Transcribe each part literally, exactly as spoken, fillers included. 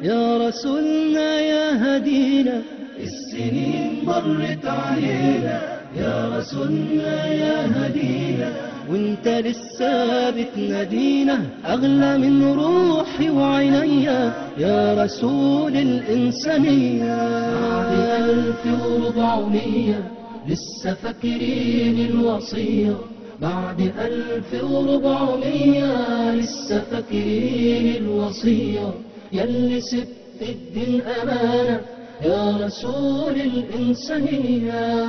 يا رسولنا يا هدينا، السنين مرت علينا يا رسولنا يا هدينا، وانت لسه بتنادينا أغلى من روحي وعينيا يا رسول الإنسانية. بعد ألف وربعمية لسه فاكرين الوصية، بعد ألف وربعمية لسه فاكرين الوصية، يلي سبت الدين أمانة يا رسول الإنسانية.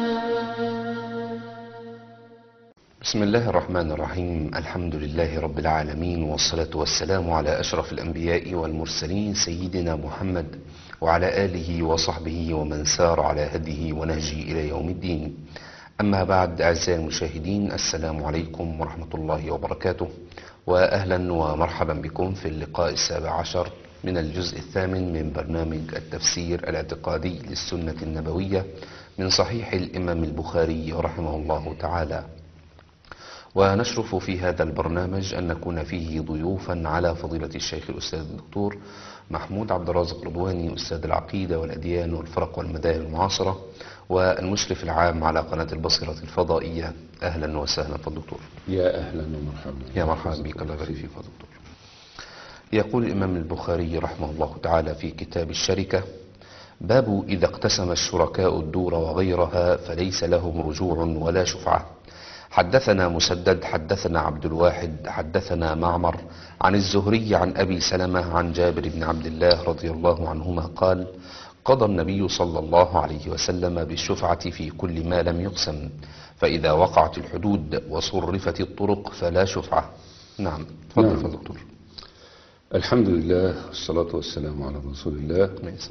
بسم الله الرحمن الرحيم. الحمد لله رب العالمين، والصلاة والسلام على أشرف الأنبياء والمرسلين سيدنا محمد وعلى آله وصحبه ومن سار على هديه ونهجه إلى يوم الدين. أما بعد، أعزائي المشاهدين، السلام عليكم ورحمة الله وبركاته، وأهلا ومرحبا بكم في اللقاء السابع عشر من الجزء الثامن من برنامج التفسير الاعتقادي للسنة النبوية من صحيح الإمام البخاري رحمه الله تعالى. ونشرف في هذا البرنامج أن نكون فيه ضيوفا على فضيلة الشيخ الأستاذ الدكتور محمود عبد الرازق رضواني، أستاذ العقيدة والأديان والفرق والمذاهب المعاصرة، والمشرف العام على قناة البصيرة الفضائية. أهلا وسهلا فالدكتور. يا أهلا ومرحبا. يا مرحبا بك، الله يبارك فيك فالدكتور. يقول الإمام البخاري رحمه الله تعالى في كتاب الشركة: باب إذا اقتسم الشركاء الدور وغيرها فليس لهم رجوع ولا شفعة. حدثنا مسدد حدثنا عبد الواحد حدثنا معمر عن الزهري عن أبي سلمة عن جابر بن عبد الله رضي الله عنهما قال: قضى النبي صلى الله عليه وسلم بالشفعة في كل ما لم يقسم، فإذا وقعت الحدود وصرفت الطرق فلا شفعة. نعم، تفضل نعم. دكتور. الحمد لله والصلاة والسلام على رسول الله.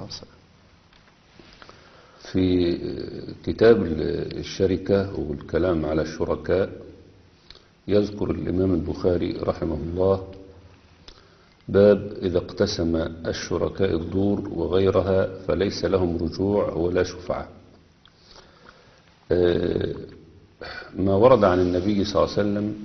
في كتاب الشركة والكلام على الشركاء يذكر الإمام البخاري رحمه الله باب إذا اقتسم الشركاء الدور وغيرها فليس لهم رجوع ولا شفعة. ما ورد عن النبي صلى الله عليه وسلم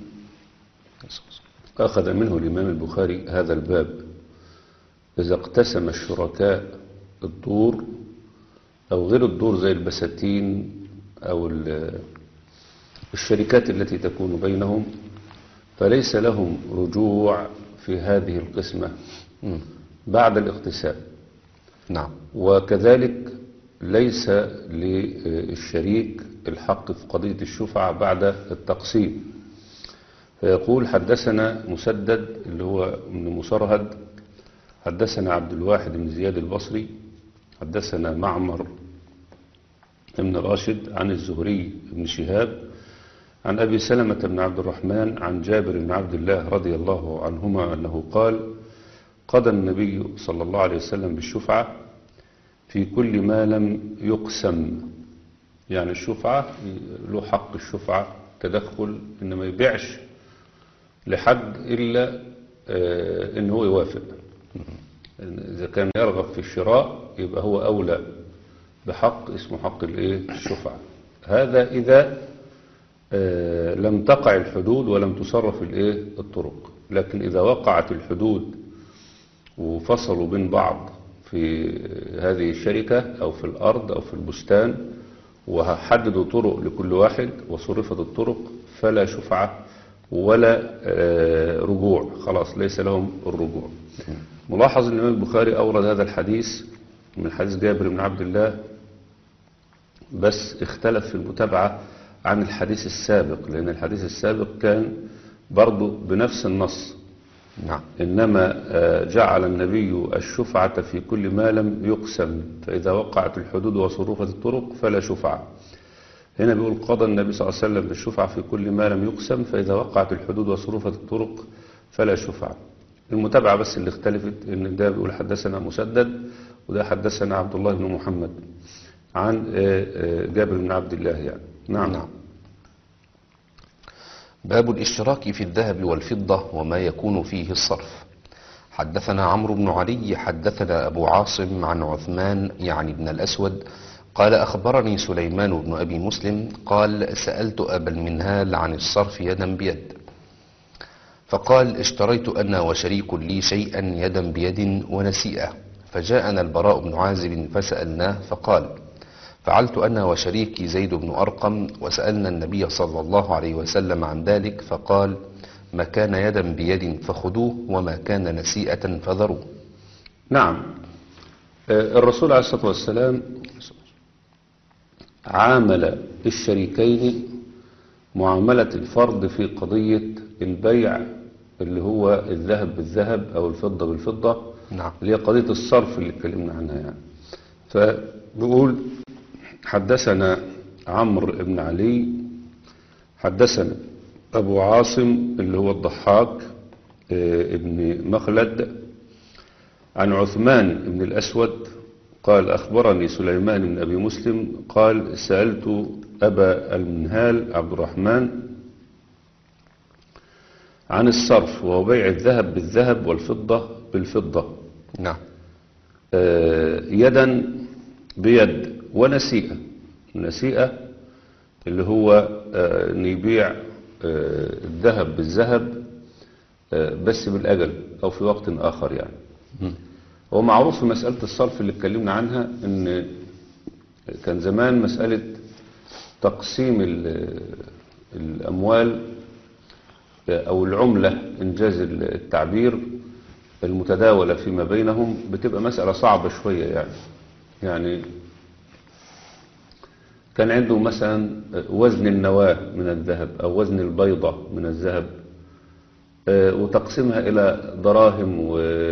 أخذ منه الإمام البخاري هذا الباب: إذا اقتسم الشركاء الدور أو غير الدور زي البساتين أو الشركات التي تكون بينهم فليس لهم رجوع في هذه القسمة بعد الاقتسام. نعم. وكذلك ليس للشريك الحق في قضية الشفعة بعد التقسيم. فيقول: حدثنا مسدد اللي هو من مسرهد، حدثنا عبد الواحد بن زياد البصري، حدثنا معمر بن راشد عن الزهري بن شهاب عن أبي سلمة بن عبد الرحمن عن جابر بن عبد الله رضي الله عنهما أنه قال: قضى النبي صلى الله عليه وسلم بالشفعة في كل ما لم يقسم. يعني الشفعة له حق الشفعة تدخل، إن ما يبيعش لحد إلا إن هو يوافق. إذا كان يرغب في الشراء يبقى هو أولى بحق اسمه حق الشفعة. هذا إذا لم تقع الحدود ولم تصرف الطرق. لكن إذا وقعت الحدود وفصلوا بين بعض في هذه الشركة أو في الأرض أو في البستان وحددوا طرق لكل واحد وصرفت الطرق فلا شفعة ولا رجوع، خلاص ليس لهم الرجوع. ملاحظ أن الإمام البخاري أورد هذا الحديث من حديث جابر بن عبد الله، بس اختلف في المتابعة عن الحديث السابق، لأن الحديث السابق كان برضو بنفس النص. نعم. إنما جعل النبي الشفعة في كل ما لم يقسم، فإذا وقعت الحدود وصرفت الطرق فلا شفعة. هنا بيقول: قضى النبي صلى الله عليه وسلم بالشفعة في كل ما لم يقسم، فإذا وقعت الحدود وصرفت الطرق فلا شفعة. المتابعة بس اللي اختلفت، ان ده بيقول حدثنا مسدد وده حدثنا عبد الله بن محمد عن جابر بن عبد الله يعني. نعم. نعم. باب الاشتراك في الذهب والفضة وما يكون فيه الصرف. حدثنا عمرو بن علي حدثنا أبو عاصم عن عثمان يعني بن الأسود قال: أخبرني سليمان بن أبي مسلم قال: سألت أبا المنهال عن الصرف يدا بيد، فقال: اشتريت أنا وشريك لي شيئا يدا بيد ونسيئة، فجاءنا البراء بن عازب فسألناه فقال: فعلت أنا وشريكي زيد بن أرقم وسألنا النبي صلى الله عليه وسلم عن ذلك فقال: ما كان يدا بيد فخذوه وما كان نسيئة فذروه. نعم. الرسول عليه الصلاة والسلام عامل الشريكين معاملة الفرد في قضية البيع اللي هو الذهب بالذهب أو الفضة بالفضة. نعم. اللي هي قضية الصرف اللي اتكلمنا عنها يعني. فبقول: حدثنا عمرو بن علي حدثنا أبو عاصم اللي هو الضحاك ابن مخلد عن عثمان بن الأسود قال: أخبرني سليمان بن أبي مسلم قال: سألت أبا المنهال عبد الرحمن عن الصرف وهو بيع الذهب بالذهب والفضة بالفضة. نعم. آه يدا بيد ونسيئة. النسيئة اللي هو آه ان يبيع آه الذهب بالذهب آه بس بالأجل أو في وقت آخر يعني. م. هو معروف في مسألة الصرف اللي اتكلمنا عنها ان كان زمان مسألة تقسيم الأموال أو العملة إنجاز التعبير المتداولة فيما بينهم بتبقى مسألة صعبة شوية يعني. يعني كان عنده مثلا وزن النواة من الذهب أو وزن البيضة من الذهب وتقسيمها إلى دراهم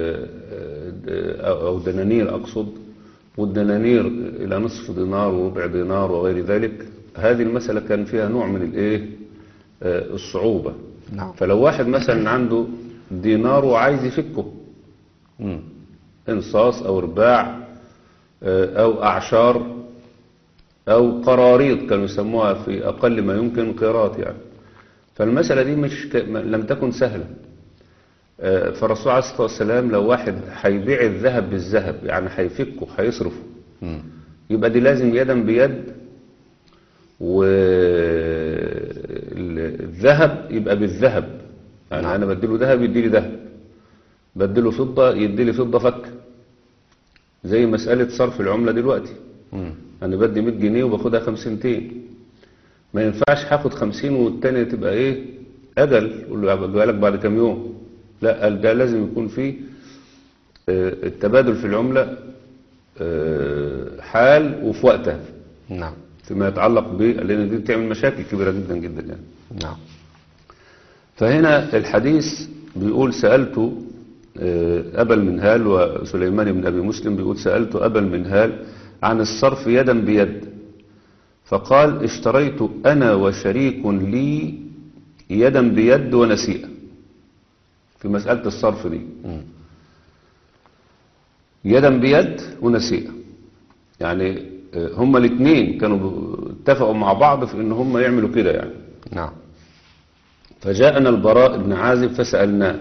أو دنانير أقصد، والدنانير إلى نصف دينار وربع دينار وغير ذلك. هذه المسألة كان فيها نوع من الإيه الصعوبة. نعم. فلو واحد مثلا عنده دينار وعايز يفكه م. انصاص أو رباع أو أعشار أو قراريط كانوا يسموها في أقل ما يمكن قيراط يعني. فالمسألة دي مش ك... لم تكن سهلة. فالرسول عليه الصلاة والسلام لو واحد هيبيع الذهب بالذهب يعني هيفكه هيصرفه م. يبقى دي لازم يدا بيد، والذهب يبقى بالذهب يعني. نعم. أنا بديله ذهب يديلي ذهب، بديله فضة يديلي فضة فك. زي مسألة صرف العملة دلوقتي. م. أنا بدي مية جنيه وباخدها خمسينتين. ما ينفعش هاخد خمسين والتانية تبقى إيه أجل قول له أجيبها لك بعد كام يوم. لا، ده لازم يكون فيه التبادل في العملة حال وفي وقتها. نعم. فيما يتعلق ب لأن دي بتعمل مشاكل كبيرة جدا جدا يعني. نعم. فهنا الحديث بيقول: سألت أبا المنهال، وسليمان بن أبي مسلم بيقول: سألت أبا المنهال عن الصرف يدا بيد فقال: اشتريت أنا وشريك لي يدا بيد ونسيئة. في مسألة الصرف دي م. يدا بيد ونسيئة يعني هما الاثنين كانوا اتفقوا مع بعض في ان هما يعملوا كده يعني. نعم. فجاءنا البراء بن عازب فسألناه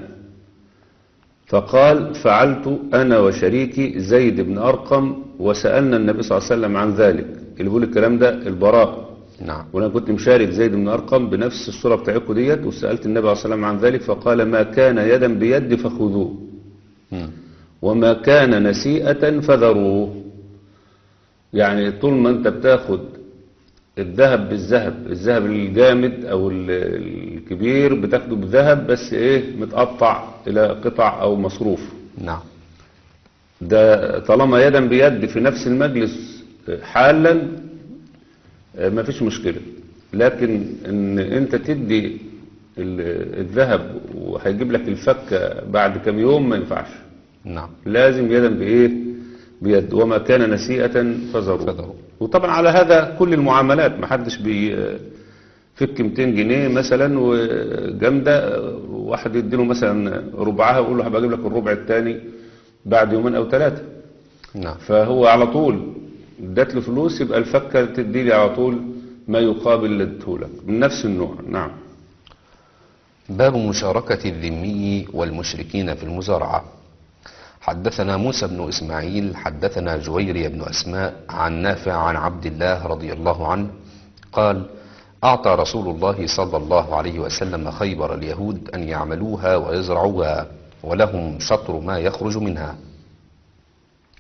فقال: فعلت أنا وشريكي زيد بن أرقم وسألنا النبي صلى الله عليه وسلم عن ذلك. اللي بيقول الكلام ده البراء. نعم. وانا كنت مشارك زيد بن أرقم بنفس الصورة بتاعتكم ديت، وسألت النبي صلى الله عليه وسلم عن ذلك فقال: ما كان يدا بيد فخذوه م. وما كان نسيئة فذروه. يعني طول ما انت بتاخد الذهب بالذهب، الذهب الجامد او الكبير بتاخده بالذهب بس ايه متقطع الى قطع او مصروف. نعم. ده طالما يدا بيد في نفس المجلس حالا ما فيش مشكلة. لكن ان انت تدي الذهب وهيجيب لك الفكة بعد كم يوم ما ينفعش. نعم. لازم يدا بايه بيد. وما كان نسيئة فذروه. فذروه. وطبعا على هذا كل المعاملات، ما حدش بيفك مئتين جنيه مثلا وجامدة واحد يديله مثلا ربعها ويقول له هبقى اجيب لك الربع الثاني بعد يومين او ثلاثة. نعم. فهو على طول ادت له فلوس يبقى الفكة تدي لي على طول ما يقابل اللي ادته لك من نفس النوع. نعم. باب مشاركة الذمي والمشركين في المزارعة. حدثنا موسى بن إسماعيل حدثنا جويري بن أسماء عن نافع عن عبد الله رضي الله عنه قال: أعطى رسول الله صلى الله عليه وسلم خيبر اليهود أن يعملوها ويزرعوها ولهم شطر ما يخرج منها.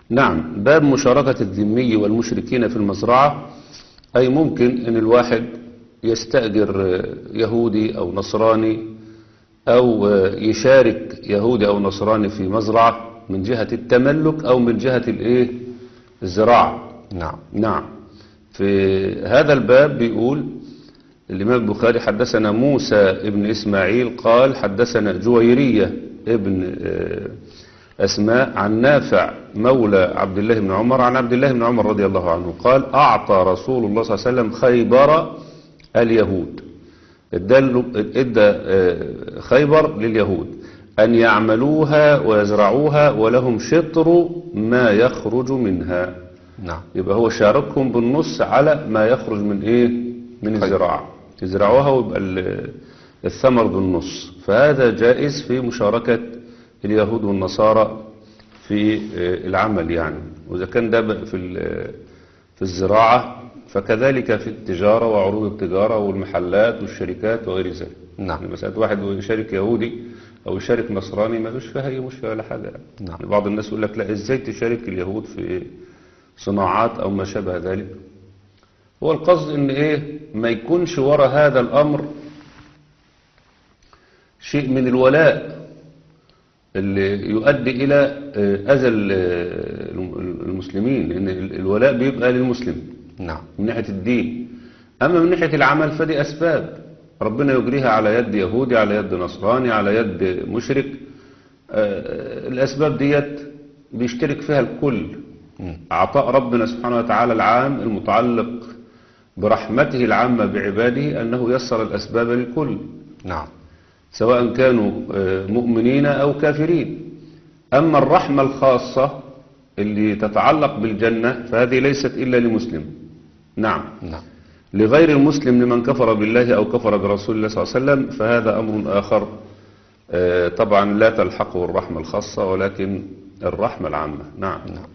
نعم. باب مشاركة الذمي والمشركين في المزرعة، أي ممكن أن الواحد يستأجر يهودي أو نصراني أو يشارك يهودي أو نصراني في مزرعة من جهة التملك أو من جهة الإيه الزراعة. نعم. نعم. في هذا الباب بيقول الإمام البخاري حدثنا موسى ابن إسماعيل قال حدثنا جويرية ابن أسماء عن نافع مولى عبد الله بن عمر عن عبد الله بن عمر رضي الله عنه قال أعطى رسول الله صلى الله عليه وسلم خيبر اليهود، ادى خيبر لليهود أن يعملوها ويزرعوها ولهم شطر ما يخرج منها. نعم. يبقى هو شاركهم بالنص على ما يخرج من ايه من الزراعة، يزرعوها ويبقى الثمر بالنص. فهذا جائز في مشاركة اليهود والنصارى في العمل يعني. وإذا كان ده في في الزراعة فكذلك في التجارة وعروض التجارة والمحلات والشركات وغير ذلك. نعم. مسألة واحد يشارك يهودي أو يشارك نصراني ما فيش فيها أي مشكلة ولا حاجة. نعم. بعض الناس يقول لك لا، إزاي تشارك اليهود في صناعات أو ما شابه ذلك؟ هو القصد إن إيه ما يكونش وراء هذا الأمر شيء من الولاء اللي يؤدي إلى أذى المسلمين، لأن الولاء بيبقى للمسلم نعم من ناحية الدين. أما من ناحية العمل فدي أسباب ربنا يجريها على يد يهودي، على يد نصراني، على يد مشرك. الأسباب ديت بيشترك فيها الكل. عطاء ربنا سبحانه وتعالى العام المتعلق برحمته العامة بعباده أنه يسر الأسباب للكل. نعم. سواء كانوا مؤمنين أو كافرين. أما الرحمة الخاصة اللي تتعلق بالجنة فهذه ليست إلا لمسلم. نعم. نعم. لغير المسلم لمن كفر بالله أو كفر برسول الله صلى الله عليه وسلم فهذا أمر آخر. طبعا لا تلحقه الرحمة الخاصة ولكن الرحمة العامة. نعم. نعم.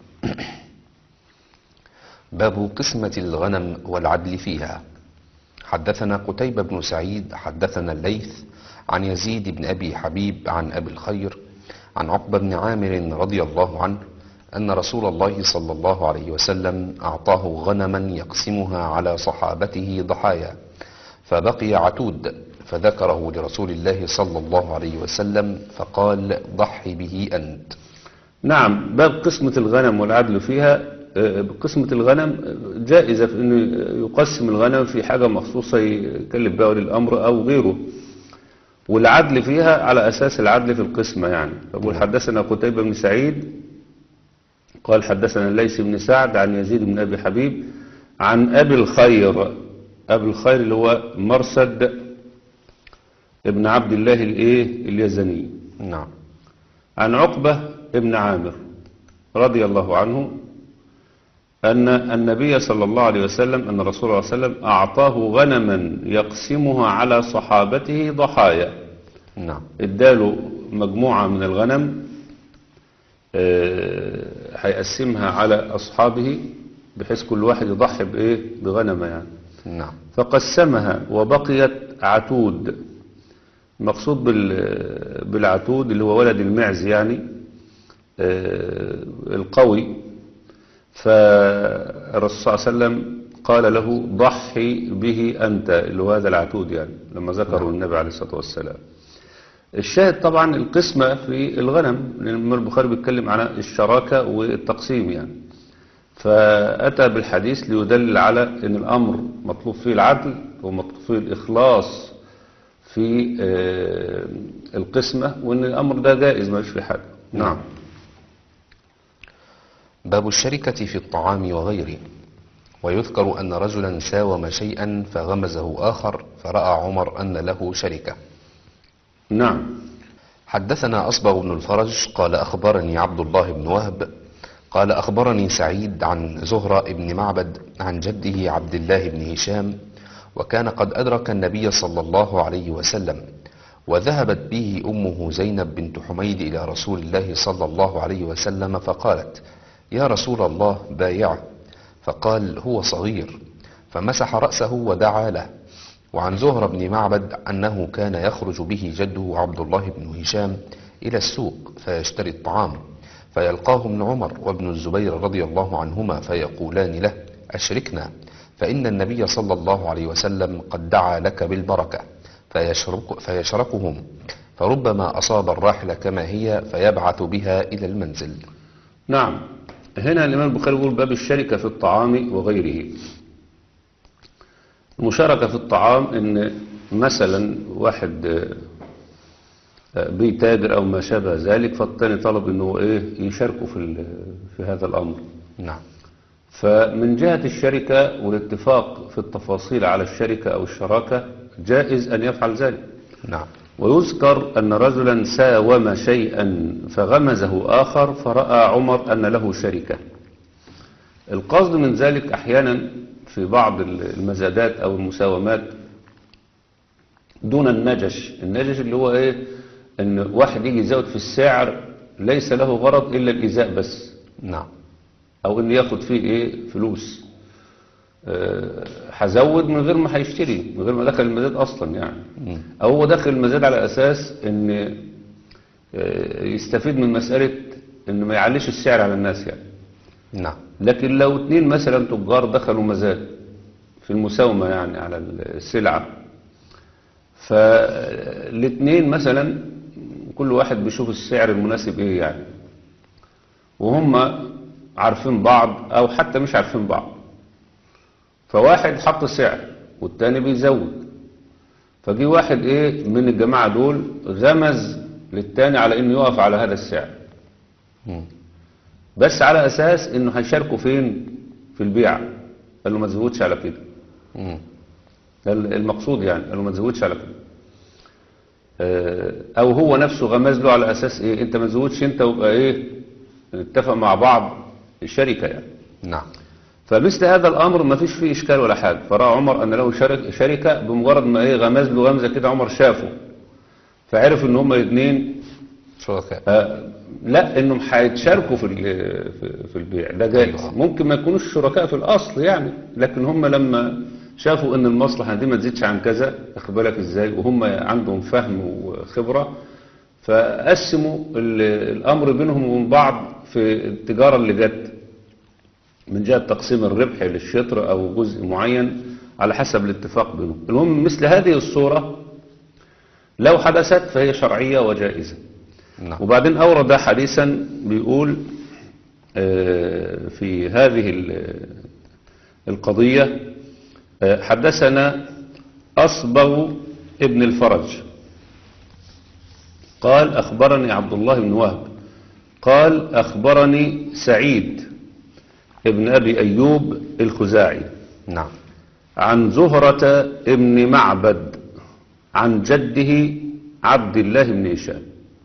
باب قسمة الغنم والعدل فيها. حدثنا قتيبة بن سعيد حدثنا الليث عن يزيد بن أبي حبيب عن أبي الخير عن عقبة بن عامر رضي الله عنه أن رسول الله صلى الله عليه وسلم أعطاه غنما يقسمها على صحابته ضحايا فبقي عتود فذكره لرسول الله صلى الله عليه وسلم فقال ضحي به أنت. نعم. باب قسمة الغنم والعدل فيها. قسمة الغنم جائزة في أنه يقسم الغنم في حاجة مخصوصة يكلف بها ولي الأمر أو غيره، والعدل فيها على أساس العدل في القسمة يعني. فقول حدثنا قتيبة بن سعيد قال حدثنا الليث بن سعد عن يزيد بن أبي حبيب عن أبي الخير. أبي الخير اللي هو مرسد ابن عبد الله الإيه اليزني. نعم. عن عقبة ابن عامر رضي الله عنه أن النبي صلى الله عليه وسلم أن رسول الله صلى الله عليه وسلم أعطاه غنما يقسمها على صحابته ضحايا. نعم. اداله مجموعة من الغنم هيقسمها على أصحابه بحيث كل واحد يضحي بإيه بغنمه يعني. نعم. فقسمها وبقيت عتود. المقصود بالعتود اللي هو ولد المعز يعني القوي. فالرسول صلى الله عليه وسلم قال له ضحي به أنت اللي هو هذا العتود يعني لما ذكروا النبي عليه الصلاة والسلام. الشاهد طبعا القسمة في الغنم لأن البخاري بيتكلم عن الشراكة والتقسيم يعني. فأتى بالحديث ليدلل على أن الأمر مطلوب فيه العدل ومطلوب فيه الإخلاص في القسمة وأن الأمر ده جائز ما فيش فيه حاجة. نعم. باب الشركة في الطعام وغيره. ويذكر أن رجلا ساوم شيئا فغمزه آخر فرأى عمر أن له شركة. نعم. حدثنا أصبغ بن الفرج قال أخبرني عبد الله بن وهب قال أخبرني سعيد عن زهرة بن معبد عن جده عبد الله بن هشام وكان قد أدرك النبي صلى الله عليه وسلم وذهبت به أمه زينب بنت حميد إلى رسول الله صلى الله عليه وسلم فقالت يا رسول الله بايعه فقال هو صغير فمسح رأسه ودعا له. وعن زهرة بن معبد أنه كان يخرج به جده عبد الله بن هشام إلى السوق فيشتري الطعام فيلقاه ابن عمر وابن الزبير رضي الله عنهما فيقولان له أشركنا، فإن النبي صلى الله عليه وسلم قد دعا لك بالبركة، فيشرك فيشركهم، فربما أصاب الراحلة كما هي فيبعث بها إلى المنزل. نعم. هنا الإمام البخاري يقول باب الشركة في الطعام وغيره. المشاركة في الطعام إن مثلا واحد بيتاجر أو ما شابه ذلك، فالتاني طلب إنه إيه يشاركه في في هذا الأمر. نعم. فمن جهة الشركة والاتفاق في التفاصيل على الشركة أو الشراكة جائز أن يفعل ذلك. نعم. ويذكر أن رجلا ساوم شيئا فغمزه آخر فرأى عمر أن له شركة. القصد من ذلك أحيانا في بعض المزادات أو المساومات دون النجش. النجش اللي هو إيه؟ أن واحد يجي يزود في السعر ليس له غرض إلا الإيذاء بس. نعم. أو إن ياخد فيه إيه فلوس. أه هزود من غير ما هيشتري، من غير ما دخل المزاد أصلا يعني. مم. أو هو داخل المزاد على أساس إن أه يستفيد من مسألة إن ما يعليش السعر على الناس يعني. نعم. لكن لو اتنين مثلا تجار دخلوا مزاد في المساومة يعني على السلعة، فالاتنين مثلا كل واحد بيشوف السعر المناسب ايه يعني، وهم عارفين بعض او حتى مش عارفين بعض، فواحد حط سعر والتاني بيزود، فجي واحد ايه من الجماعة دول غمز للتاني على انه يقف على هذا السعر، مم. بس على اساس انه هيشاركوا فين في البيع. قال له ما تزودش على كده. مم. المقصود يعني قال له ما تزودش على كده. او هو نفسه غمز له على اساس ايه انت ما تزودش انت، ويبقى ايه اتفق مع بعض الشركة يعني. نعم. فمثل هذا الامر ما فيش فيه اشكال ولا حاجة. فرأى عمر ان له شرك شركة بمجرد ما ايه غمز له غمزة كده، عمر شافه فعرف ان هما الاثنين شركاء. آه لا انهم هيتشاركوا في في البيع ده جائز. أيوة. ممكن ما يكونوش شركاء في الاصل يعني، لكن هم لما شافوا ان المصلحة دي ما تزيدش عن كذا، اخد بالك ازاي، وهم عندهم فهم وخبرة، فقسموا الامر بينهم وبين بعض في التجارة اللي جت من جهة تقسيم الربح للشطر او جزء معين على حسب الاتفاق بينهم. المهم مثل هذه الصورة لو حدثت فهي شرعية وجائزة. نعم. وبعدين أورد حديثا بيقول في هذه القضية حدثنا أصبغ ابن الفرج قال أخبرني عبد الله بن وهب قال أخبرني سعيد ابن أبي أيوب الخزاعي نعم. عن زهرة ابن معبد عن جده عبد الله بن هشام،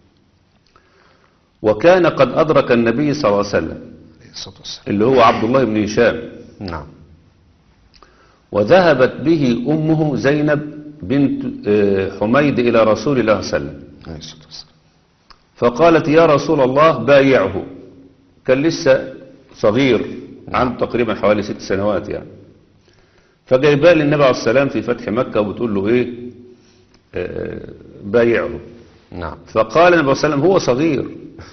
وكان قد أدرك النبي صلى الله عليه وسلم اللي هو عبد الله بن هشام. نعم. وذهبت به أمه زينب بنت حميد إلى رسول الله صلى الله عليه وسلم فقالت يا رسول الله بايعه. كان لسه صغير عنده تقريبا حوالي ست سنوات يعني. فجايباه للنبي عليه السلام في فتح مكة وبتقول له ايه آه بايعه. نعم. فقال النبي عليه السلام هو صغير.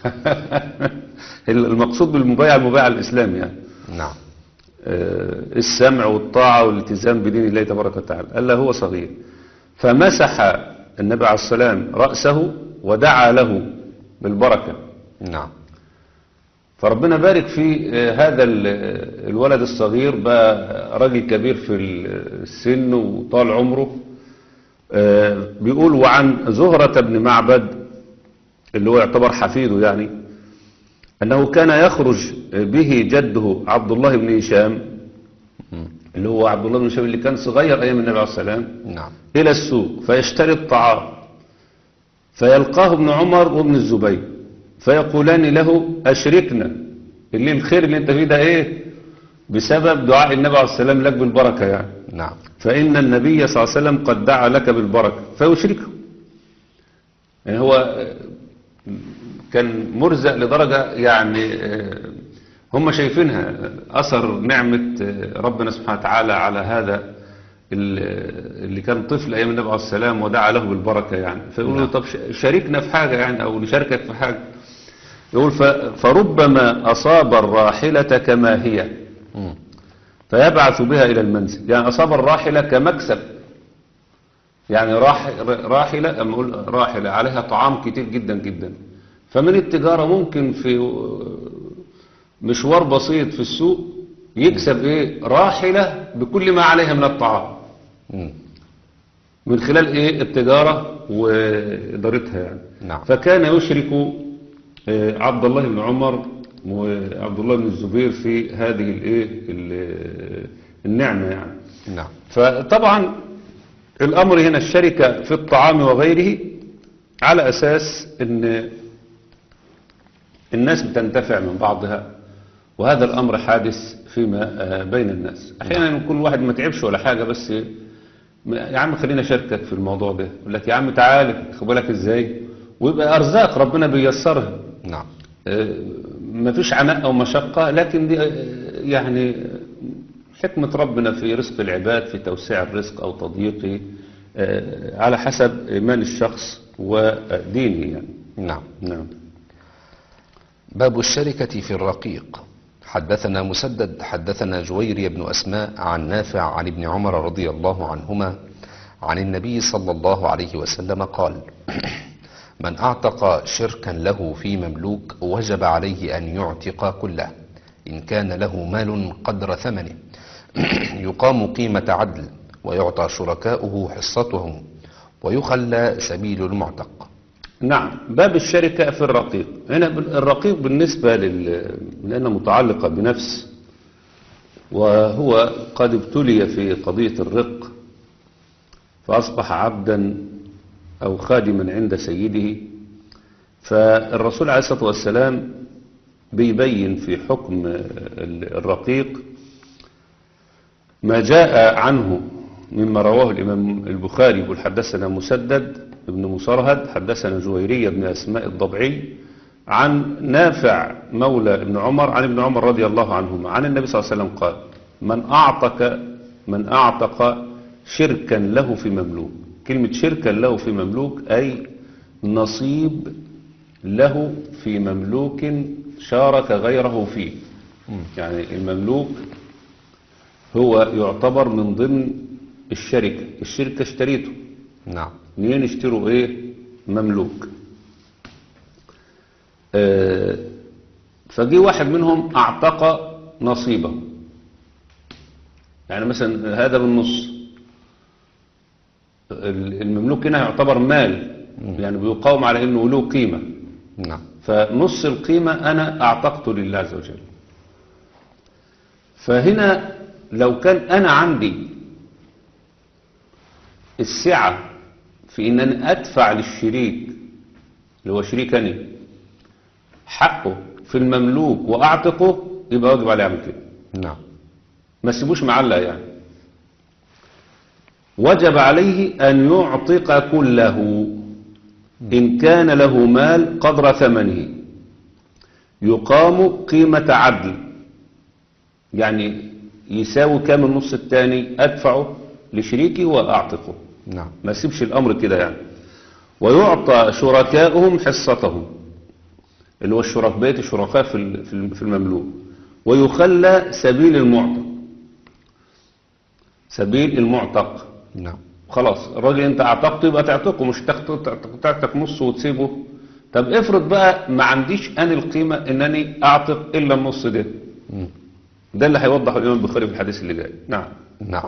المقصود بالمبايعة المبايعة الإسلام يعني. نعم. آه السمع والطاعة والالتزام بدين الله تبارك وتعالى. قال له هو صغير. فمسح النبي عليه السلام رأسه ودعا له بالبركة. نعم. فربنا بارك في هذا الولد الصغير، بقى راجل كبير في السن وطال عمره. بيقول وعن زهرة بن معبد اللي هو يعتبر حفيده يعني أنه كان يخرج به جده عبد الله بن هشام اللي هو عبد الله بن هشام اللي كان صغير أيام النبي عليه السلام. نعم. إلى السوق فيشتري الطعام، فيلقاه ابن عمر وابن الزبير فيقولان له أشركنا، اللي الخير اللي انت فيه ده ايه بسبب دعاء النبي عليه السلام لك بالبركة يعني. نعم. فإن النبي صلى الله عليه وسلم قد دعا لك بالبركة فيشركه. يعني هو كان مرزق لدرجة يعني هم شايفينها أثر نعمة ربنا سبحانه وتعالى على هذا اللي كان طفل أيام النبي عليه السلام ودعا له بالبركة يعني. فيقولوا له طب شاركنا في حاجة يعني أو نشاركك في حاجة. يقول ف- فربما أصاب الراحلة كما هي مم. فيبعث بها إلى المنزل. يعني أصاب الراحلة كمكسب، يعني راح راحلة أما أقول راحلة عليها طعام كتير جدا جدا، فمن التجارة ممكن في مشوار بسيط في السوق يكسب إيه راحلة بكل ما عليها من الطعام مم. من خلال إيه التجارة وإدارتها يعني. نعم. فكان يشرك آه، عبد الله بن عمر وعبد الله بن الزبير في هذه الإيه ال- النعمة يعني. نعم. فطبعا الأمر هنا الشركة في الطعام وغيره على أساس أن الناس بتنتفع من بعضها، وهذا الأمر حادث فيما آه، بين الناس. أحيانا يكون واحد ما تعبش ولا حاجة، بس يا عم خلينا شاركك في الموضوع ده، يقول لك يا عم تعالى خد بالك ازاي، ويبقى أرزاق ربنا بيسرها. نعم. ما فيش عناء أو مشقة، لكن دي آه، يعني حكمة ربنا في رزق العباد، في توسيع الرزق أو تضييقه آه، على حسب إيمان الشخص ودينه يعني. نعم. نعم. باب الشركة في الرقيق. حدثنا مسدد حدثنا جويري بن أسماء عن نافع عن ابن عمر رضي الله عنهما عن النبي صلى الله عليه وسلم قال: من أعتق شركا له في مملوك وجب عليه أن يعتق كله إن كان له مال قدر ثمنه يقام قيمة عدل ويعطى شركاؤه حصتهم ويخلى سبيل المعتق. نعم. باب الشركة في الرقيق. هنا الرقيق بالنسبة لل... لأنه متعلقة بنفس، وهو قد ابتلي في قضية الرق فأصبح عبدا أو خادما عند سيده. فالرسول عليه الصلاة والسلام بيبين في حكم الرقيق ما جاء عنه مما رواه الإمام البخاري يقول: حدثنا مسدد ابن مصرهد حدثنا جويرية بن أسماء الضبعي عن نافع مولى ابن عمر عن ابن عمر رضي الله عنهما عن النبي صلى الله عليه وسلم قال: من أعتق من أعتق شركا له في مملوك. كلمة شركا له في مملوك أي نصيب له في مملوك شارك غيره فيه. يعني المملوك هو يعتبر من ضمن الشركة. الشركة اشتريته. نعم. منين اشتروا ايه مملوك. اه فجي واحد منهم اعتق نصيبه، يعني مثلا هذا بالنص. المملوك هنا يعتبر مال، يعني بيقاوم على انه له قيمة. نعم. فنص القيمة انا اعتقته لله عز وجل. فهنا لو كان انا عندي السعة في ان انا ادفع للشريك اللي هو شريكني حقه في المملوك واعتقه، يبقى واجب عليه اعمل كده. نعم. ما سيبوش معلق يعني. وجب عليه ان يعتق كله ان كان له مال قدر ثمنه يقام قيمة عدل، يعني يساوي كام النص الثاني ادفعه لشريكي واعتقه. نعم. ما سيبش الأمر كده يعني. ويعطى شركائهم حصتهم اللي هو الشركاء بيت الشركاء في في المملوك، ويخلى سبيل المعتق. سبيل المعتق. نعم. خلاص الراجل انت اعتقته يبقى تعتقه، مش تعتق نص وتسيبه. طب افرض بقى ما عنديش انا القيمة انني اعتق الا النص ده. مم. ده اللي هيوضح الامام البخاري في الحديث اللي جاي. نعم. نعم.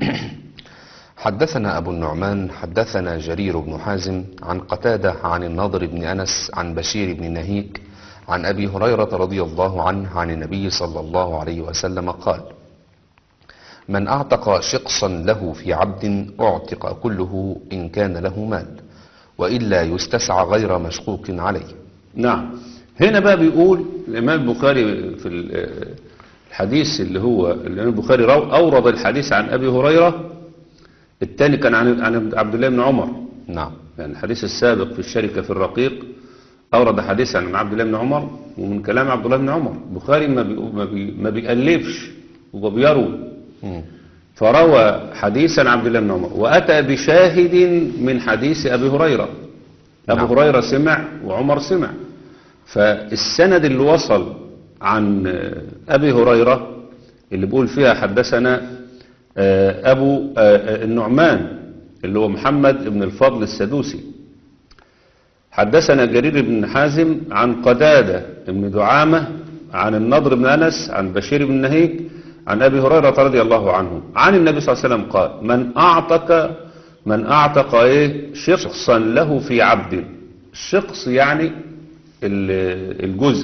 حدثنا أبو النعمان حدثنا جرير بن حازم عن قتادة عن النضر بن أنس عن بشير بن نهيك عن أبي هريرة رضي الله عنه عن النبي صلى الله عليه وسلم قال: من أعتق شقصا له في عبد أعتق كله إن كان له مال وإلا يستسعى غير مشقوق عليه. نعم. هنا بقى بيقول الإمام البخاري في الحديث اللي هو الإمام البخاري أورد الحديث عن أبي هريرة، الثاني كان عن عن عبد الله بن عمر. نعم. يعني الحديث السابق في الشركة في الرقيق أورد حديثا عن عبد الله بن عمر، ومن كلام عبد الله بن عمر البخاري ما بي ما, بي ما بيألفش، هو بيروي. فروى حديثا عن عبد الله بن عمر وأتى بشاهد من حديث أبي هريرة. أبو نعم. هريرة سمع وعمر سمع، فالسند اللي وصل عن أبي هريرة اللي بيقول فيها حدثنا أبو النعمان اللي هو محمد بن الفضل السدوسي، حدثنا جرير بن حازم عن قتادة بن دعامة عن النضر بن أنس عن بشير بن نهيك عن أبي هريرة رضي الله عنه عن النبي صلى الله عليه وسلم قال: من أعتق من أعتق إيه شخصا له في عبد. الشخص يعني الجزء،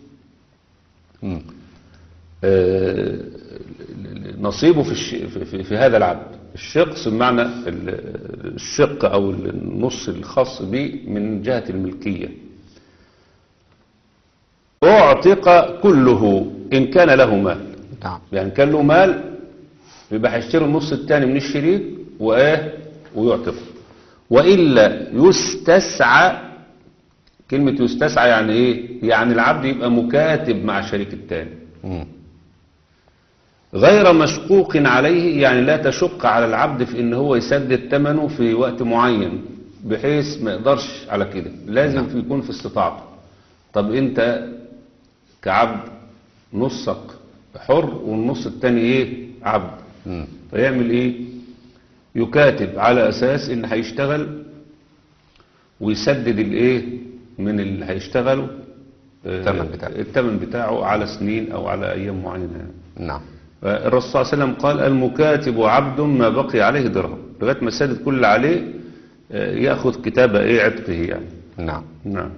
آه نصيبه في, الش... في في هذا العبد. الشخص بمعنى الشق أو النص الخاص به من جهة الملكية. أعتق كله إن كان له مال. نعم. يعني كان له مال يبقى هيشتري النص الثاني من الشريك وإيه ويعتق. وإلا يستسعى. كلمة يستسعى يعني إيه؟ يعني العبد يبقى مكاتب مع الشريك الثاني غير مشقوق عليه، يعني لا تشق على العبد في ان هو يسدد ثمنه في وقت معين بحيث ما يقدرش على كده، لازم في يكون في استطاعته. طب انت كعبد نصك حر والنص الثاني ايه عبد، فيعمل ايه؟ يكاتب على اساس ان هيشتغل ويسدد الايه من اللي هيشتغله الثمن بتاعه الثمن بتاعه على سنين او على ايام معينه. نعم. الرسول صلى الله عليه وسلم قال: المكاتب عبد ما بقي عليه درهم، لغايه ما سدد كل اللي عليه ياخذ كتابه ايه عتقه يعني. نعم. نعم.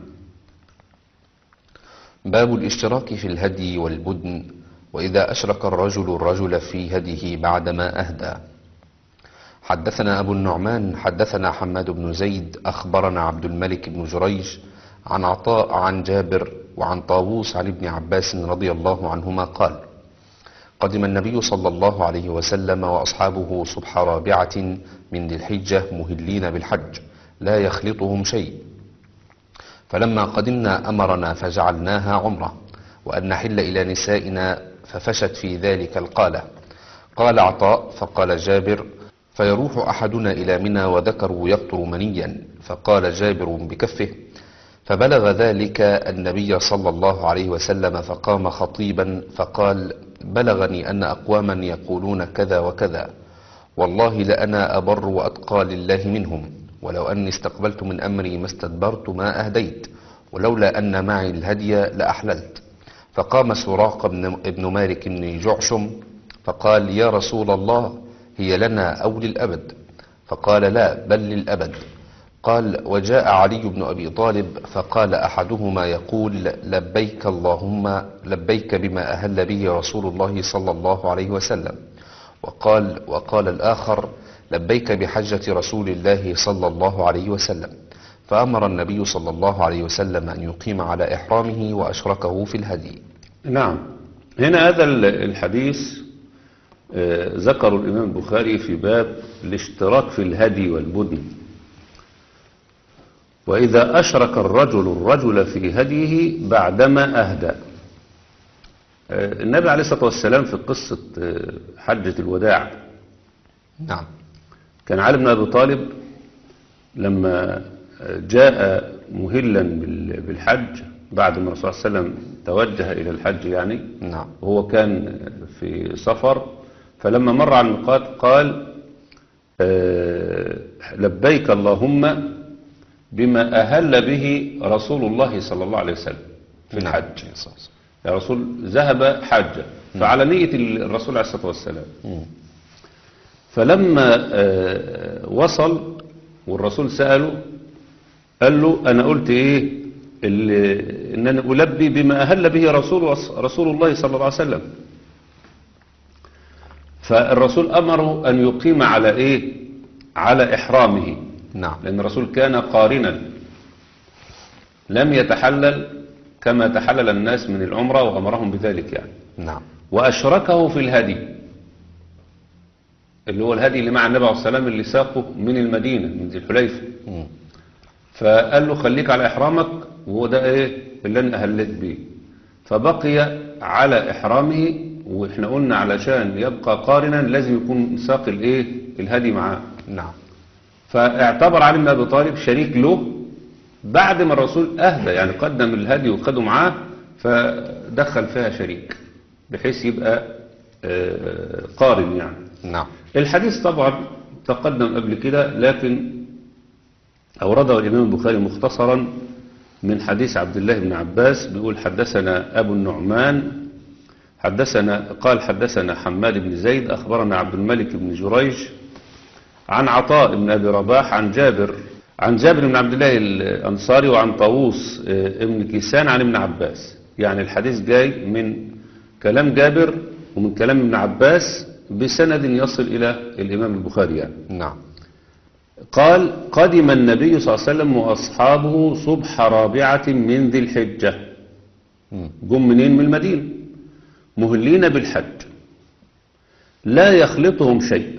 باب الاشتراك في الهدي والبدن، وإذا أشرك الرجل الرجل في هديه بعدما أهدى. حدثنا أبو النعمان حدثنا حماد بن زيد أخبرنا عبد الملك بن جريج عن عطاء عن جابر وعن طاووس عن ابن عباس رضي الله عنهما قال: قدم النبي صلى الله عليه وسلم وأصحابه صبح رابعة من ذي الحجة مهلين بالحج لا يخلطهم شيء، فلما قدمنا أمرنا فجعلناها عمرة وأن نحل إلى نسائنا، ففشت في ذلك القالة. قال عطاء: فقال جابر: فيروح أحدنا إلى منى وذكره يقطر منيا، فقال جابر بكفه: فبلغ ذلك النبي صلى الله عليه وسلم فقام خطيبا فقال: بلغني أن أقواما يقولون كذا وكذا، والله لأنا أبر وأتقى لله منهم، ولو أني استقبلت من أمري ما استدبرت ما أهديت، ولولا أن معي الهدي لأحللت. فقام سراق بن مالك بن جعشم فقال: يا رسول الله، هي لنا أو للأبد؟ فقال: لا، بل للأبد. قال: وجاء علي بن أبي طالب فقال أحدهما يقول: لبيك اللهم لبيك بما أهل به رسول الله صلى الله عليه وسلم، وقال وقال الآخر: لبيك بحجة رسول الله صلى الله عليه وسلم. فأمر النبي صلى الله عليه وسلم أن يقيم على إحرامه وأشركه في الهدي. نعم. هنا هذا الحديث ذكر الإمام البخاري في باب الاشتراك في الهدي والبدن. وإذا أشرك الرجل الرجل في هديه بعدما أهدى. النبي عليه الصلاة والسلام في قصة حجة الوداع، نعم، كان علي بن أبي طالب لما جاء مهلا بالحج بعد ما الرسول صلى الله عليه وسلم توجه إلى الحج يعني، نعم، وهو كان في سفر، فلما مر على الميقات قال: لبيك اللهم بما أهل به رسول الله صلى الله عليه وسلم في الحج. يا رسول ذهب حجا، فعلى نية الرسول عليه الصلاة والسلام. فلما وصل والرسول سأله قال له: أنا قلت إيه؟ إن أنا ألبي بما أهل به رسول, رسول الله صلى الله عليه وسلم. فالرسول أمره أن يقيم على إيه؟ على إحرامه. نعم. لأن الرسول كان قارنا لم يتحلل كما تحلل الناس من العمرة، وأمرهم بذلك يعني. نعم. وأشركه في الهدي اللي هو الهدي اللي مع النبي عليه الصلاة والسلام اللي ساقه من المدينة من ذي الحليفة. فقال له: خليك على إحرامك، وهو ده إيه اللي أنا أهلت به. فبقي على إحرامه، وإحنا قلنا علشان يبقى قارنا لازم يكون ساق الإيه الهدي معاه. نعم. فاعتبر علي بن أبي طالب شريك له بعد ما الرسول أهدى، يعني قدم الهدي وخده معاه، فدخل فيها شريك بحيث يبقى آه، قارن يعني. نعم. الحديث طبعا تقدم قبل كده، لكن أورده الإمام البخاري مختصرا من حديث عبد الله بن عباس، بيقول حدثنا أبو النعمان حدثنا قال حدثنا حماد بن زيد أخبرنا عبد الملك بن جريج عن عطاء بن أبي رباح عن جابر عن جابر بن عبد الله الأنصاري وعن طاووس ابن كيسان عن ابن عباس. يعني الحديث جاي من كلام جابر ومن كلام ابن عباس بسند يصل إلى الإمام البخاري يعني. نعم. قال قدم النبي صلى الله عليه وسلم وأصحابه صبح رابعة من ذي الحجة. جم منين؟ من المدينة، مهلين بالحج لا يخلطهم شيء.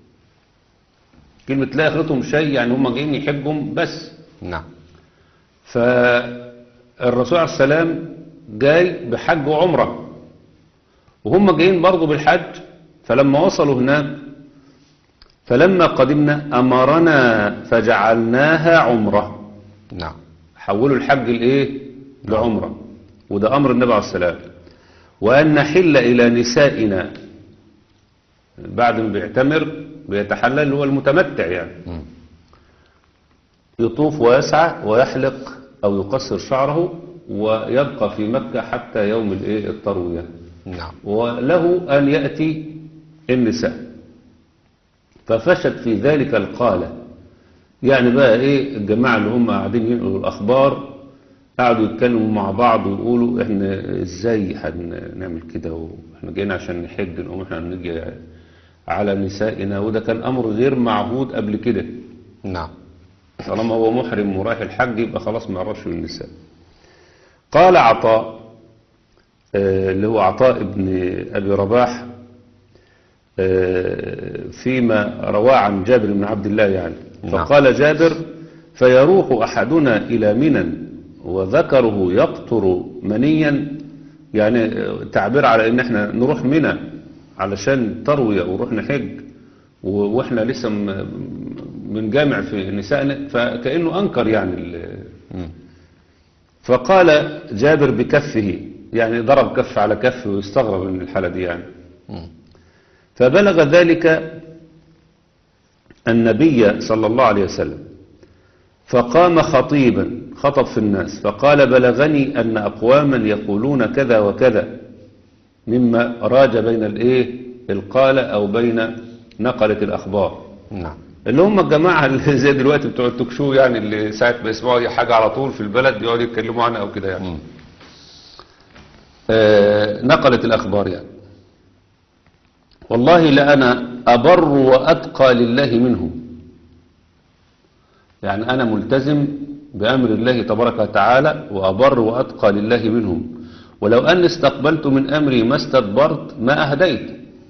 كلمة لا يخلطهم شيء يعني هم جايين يحجهم بس. نعم. فالرسول عليه السلام جاي بحج وعمرة وهم جايين برضو بالحج. فلما وصلوا هناك فلما قدمنا أمرنا فجعلناها عمرة. نعم. حولوا الحج لإيه؟ لعمرة. وده أمر النبي عليه السلام. وأن نحل إلى نسائنا بعد ما بيعتمر بيتحلل، اللي هو المتمتع يعني، م. يطوف ويسعى ويحلق أو يقصر شعره ويبقى في مكة حتى يوم الإيه؟ التروية. نعم. وله أن يأتي النساء. ففشت في ذلك القالة، يعني بقى إيه الجماعة اللي هم قاعدين ينقلوا الأخبار قعدوا يتكلموا مع بعض ويقولوا إحنا إزاي هنعمل كده، وإحنا جايين عشان نحج نقوم إحنا نجي على نسائنا، وده كان أمر غير معهود قبل كده. نعم. طالما هو محرم ورايح الحج يبقى خلاص ما يعرفش النساء. قال عطاء اللي هو عطاء ابن أبي رباح فيما رواه عن جابر بن عبد الله يعني. فقال جابر فيروح أحدنا إلى منى وذكره يقطر منيا، يعني تعبير على ان احنا نروح منى علشان تروية ونروح نحج واحنا لسه من جامع في نسائنا، فكأنه انكر يعني. فقال جابر بكفه، يعني ضرب كف على كف ويستغرب من الحالة دي يعني. فبلغ ذلك النبي صلى الله عليه وسلم فقام خطيبا خطب في الناس فقال بلغني أن أقواما يقولون كذا وكذا، مما راج بين الايه القالة أو بين نقلة الأخبار. نعم. اللي هم الجماعة اللي زي دلوقتي بتوع التوكشو يعني، اللي ساعة ما يسمعوا أي حاجة على طول في البلد يقعدوا يتكلموا عنها أو كده يعني. آه نقلة الأخبار يعني. والله لأنا أبر وأتقى لله منهم، يعني أنا ملتزم بأمر الله تبارك وتعالى وأبر وأتقى لله منهم، ولو أن استقبلت من أمري ما استدبرت ما أهديت،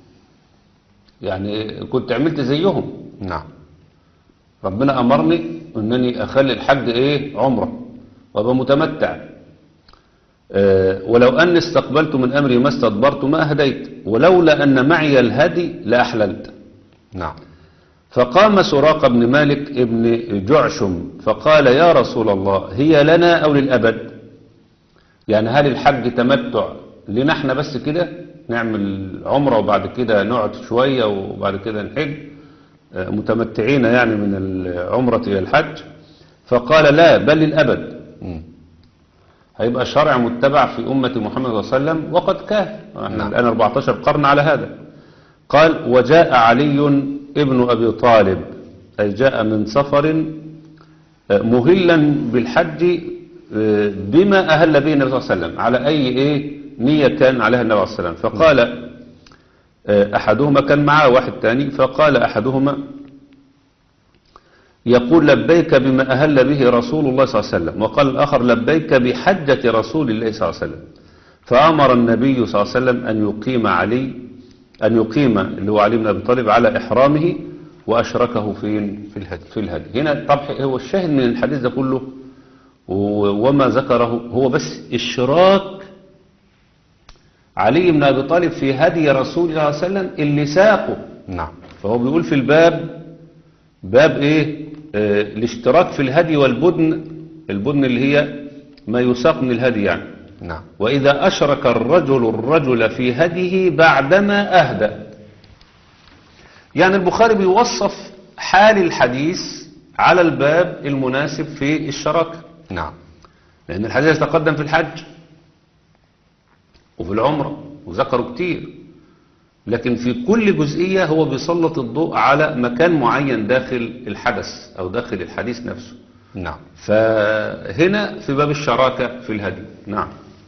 يعني كنت عملت زيهم. نعم. ربنا أمرني أنني أخلي الحج إيه عمرة وأبقى متمتع، أه ولو أن استقبلت من أمري ما استدبرت ما أهديت، ولولا أن معي الهدي لأحللت. نعم. فقام سراقة بن مالك ابن جعشم فقال يا رسول الله هي لنا أو للأبد؟ يعني هل الحج تمتع لنا احنا بس كده نعمل عمرة وبعد كده نقعد شوية وبعد كده نحج متمتعين يعني من العمرة إلى الحج؟ فقال لا بل للأبد. هيبقى شرع متبع في أمة محمد صلى الله عليه وسلم وقد كان احنا الآن أربعة عشر قرن على هذا. قال وجاء علي ابن أبي طالب، أي جاء من سفر مهلا بالحج بما أهل به النبي صلى الله عليه وسلم، على أي إيه نية كان عليها النبي صلى الله عليه وسلم. فقال أحدهما، كان معاه واحد تاني، فقال أحدهما يقول لبيك بما أهل به رسول الله صلى الله عليه وسلم، وقال الآخر لبيك بحجة رسول الله صلى الله عليه وسلم. فأمر النبي صلى الله عليه وسلم أن يقيم علي أن يقيم اللي هو علي بن أبي طالب على إحرامه وأشركه فين في الهدي. في الهدي هنا طبعا هو الشاهد من الحديث ده كله وما ذكره هو بس إشراك علي بن أبي طالب في هدي رسول الله صلى الله عليه وسلم اللي ساقه. نعم. فهو بيقول في الباب باب إيه آه الاشتراك في الهدي والبدن البدن اللي هي ما يساق من الهدي يعني. نعم. وإذا أشرك الرجل الرجل في هديه بعدما أهدى، يعني البخاري بيوصف حال الحديث على الباب المناسب في الشراكة. نعم. لأن الحديث يتقدم في الحج وفي العمرة وذكروا كتير، لكن في كل جزئية هو بيسلط الضوء على مكان معين داخل الحدث أو داخل الحديث نفسه. نعم. فهنا في باب الشراكة في الهدي. نعم.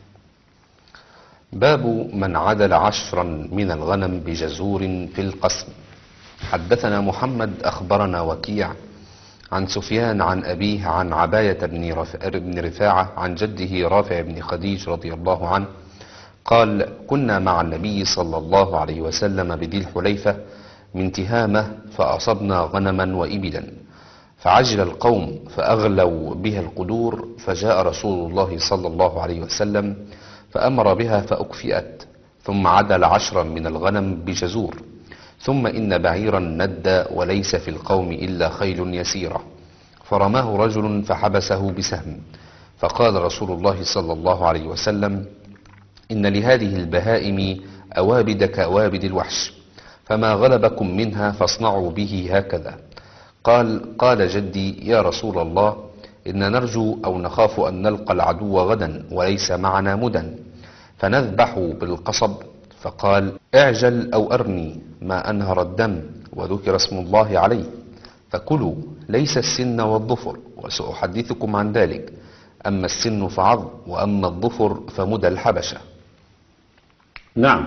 باب من عدل عشرا من الغنم بجزور في القسم. حدثنا محمد أخبرنا وكيع عن سفيان عن أبيه عن عباية بن رف- بن رفاعة عن جده رافع بن خديج رضي الله عنه قال: كنا مع النبي صلى الله عليه وسلم بذي الحليفة من تهامة فأصبنا غنما وإبلا، فعجل القوم فأغلوا بها القدور، فجاء رسول الله صلى الله عليه وسلم فأمر بها فأكفئت، ثم عدل عشرا من الغنم بجزور، ثم إن بعيرا ندى وليس في القوم إلا خيل يسيرة، فرماه رجل فحبسه بسهم، فقال رسول الله صلى الله عليه وسلم: إن لهذه البهائم أوابد كأوابد الوحش، فما غلبكم منها فاصنعوا به هكذا. قال: قال جدي: يا رسول الله، إن نرجو أو نخاف أن نلقى العدو غدا وليس معنا مدى، فنذبح بالقصب. فقال: اعجل أو أرني ما أنهر الدم وذكر اسم الله عليه، فكلوا، ليس السن والظفر، وسأحدثكم عن ذلك، أما السن فعظم، وأما الظفر فمدى الحبشة. نعم.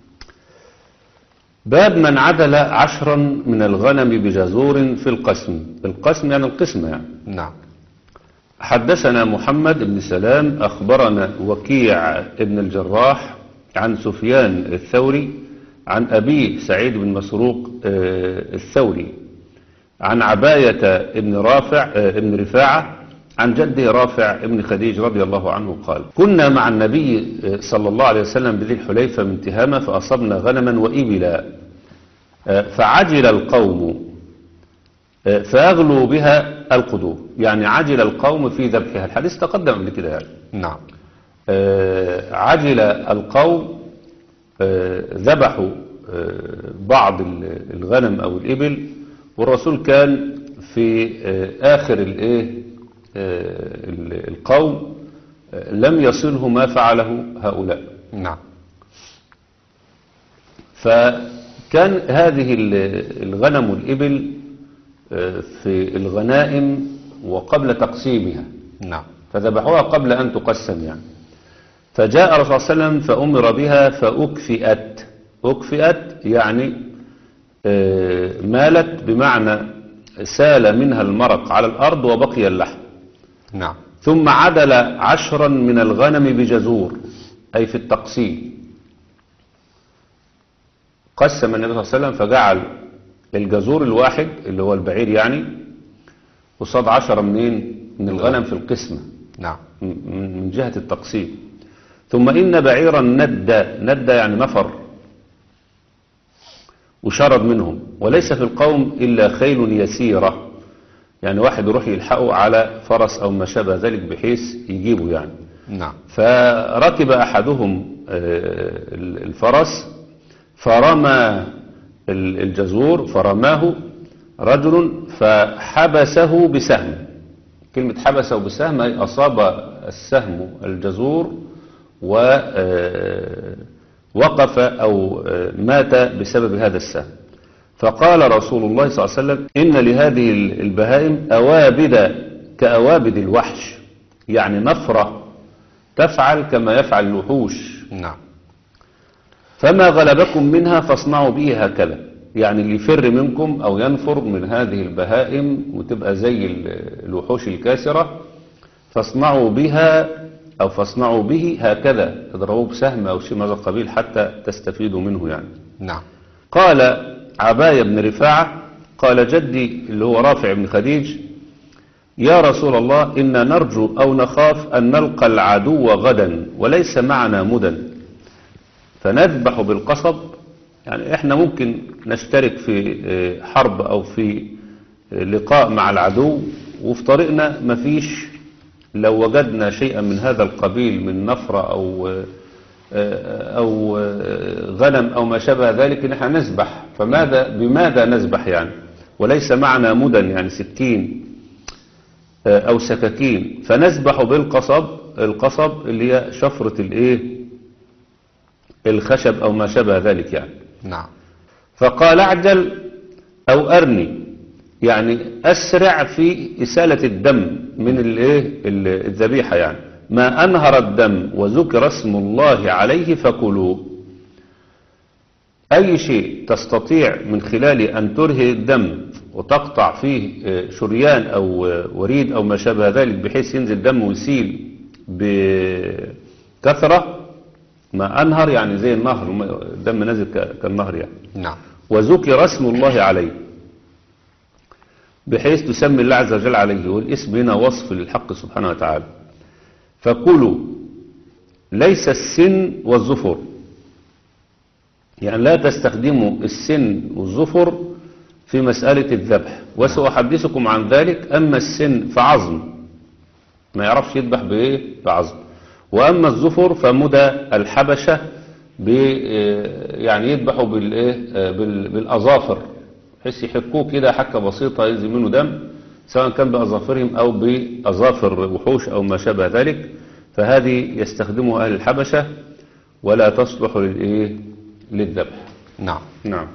باب من عدل عشرا من الغنم بجزور في القسم. القسم يعني القسمة يعني. نعم. حدثنا محمد بن سلام أخبرنا وكيع بن الجراح عن سفيان الثوري عن أبيه سعيد بن مسروق الثوري عن عباية بن رافع بن رفاعة عن جده رافع بن خديج رضي الله عنه قال: كنا مع النبي صلى الله عليه وسلم بذي الحليفة من تهامة فأصبنا غنما وإبلا، فعجل القوم فأغلوا بها القدور، يعني عجل القوم في ذبحها. الحديث تقدم قبل كده يعني. نعم. عجل القوم ذبحوا بعض الغنم أو الإبل، والرسول كان في آخر الإيه القوم لم يصله ما فعله هؤلاء. نعم. فكان هذه الغنم والإبل في الغنائم وقبل تقسيمها. نعم. فذبحوها قبل أن تقسم يعني. فجاء الرسول صلى الله عليه وسلم فأمر بها فأكفئت. أكفئت يعني مالت، بمعنى سال منها المرق على الأرض وبقي اللحم. نعم. ثم عدل عشرا من الغنم بجزور، أي في التقسيم. قسم النبي صلى الله عليه وسلم فجعل الجزور الواحد اللي هو البعير يعني قصاد عشرة منين من الغنم في القسمة. نعم. من جهة التقسيم. ثم إن بعيرا ندى، ندى يعني نفر وشرد منهم، وليس في القوم إلا خيل يسيرة، يعني واحد يروح يلحقه على فرس أو ما شابه ذلك بحيث يجيبه يعني. نعم. فركب أحدهم الفرس فرمى الجزور، فرماه رجل فحبسه بسهم. كلمة حبسه بسهم أي أصاب السهم الجزور ووقف أو مات بسبب هذا السهم. فقال رسول الله صلى الله عليه وسلم: إن لهذه البهائم أوابد كأوابد الوحش، يعني نفرة تفعل كما يفعل الوحوش. نعم. فما غلبكم منها فاصنعوا به هكذا، يعني اللي يفر منكم أو ينفر من هذه البهائم وتبقى زي الوحوش الكاسرة، فاصنعوا بها أو فاصنعوا به هكذا، اضربوه بسهم أو شيء من هذا القبيل حتى تستفيدوا منه يعني. نعم. قال عباية بن رفاعة قال جدي اللي هو رافع بن خديج: يا رسول الله، إن نرجو أو نخاف أن نلقى العدو غدا وليس معنا مدى، فنذبح بالقصب. يعني احنا ممكن نشترك في حرب أو في لقاء مع العدو، وفي طريقنا مفيش لو وجدنا شيئا من هذا القبيل من نفرة أو أو غنم أو ما شابه ذلك نحن نذبح. فماذا بماذا نذبح يعني؟ وليس معنا مدن يعني سكين أو سكاكين، فنذبح بالقصب. القصب اللي هي شفرة الإيه الخشب أو ما شابه ذلك يعني. نعم. فقال اعجل أو أرني، يعني أسرع في إسالة الدم من الإيه الذبيحة يعني. ما أنهر الدم وذكر اسم الله عليه فكلوا. أي شيء تستطيع من خلاله أن ترهي الدم وتقطع فيه شريان أو وريد أو ما شابه ذلك بحيث ينزل دم ويسيل بكثرة. ما أنهر يعني زي النهر، الدم نزل كالنهر يعني. نعم. وذكر اسم الله عليه بحيث تسمي الله عز وجل عليه، والاسم هنا وصف للحق سبحانه وتعالى. فكلوا. ليس السن والظفر، يعني لا تستخدموا السن والظفر في مسألة الذبح، وسأحدثكم عن ذلك. أما السن فعظم، ما يعرفش يذبح بإيه؟ بعظم. وأما الظفر فمدى الحبشة يعني يذبحوا بالإيه؟ بالأظافر، بحيث يحكوه كده حكة بسيطة ينزل منه دم، سواء كان بأظافرهم أو بأظافر وحوش أو ما شابه ذلك. فهذه يستخدمها أهل الحبشة ولا تصلح للإيه؟ للذبح. نعم. نعم.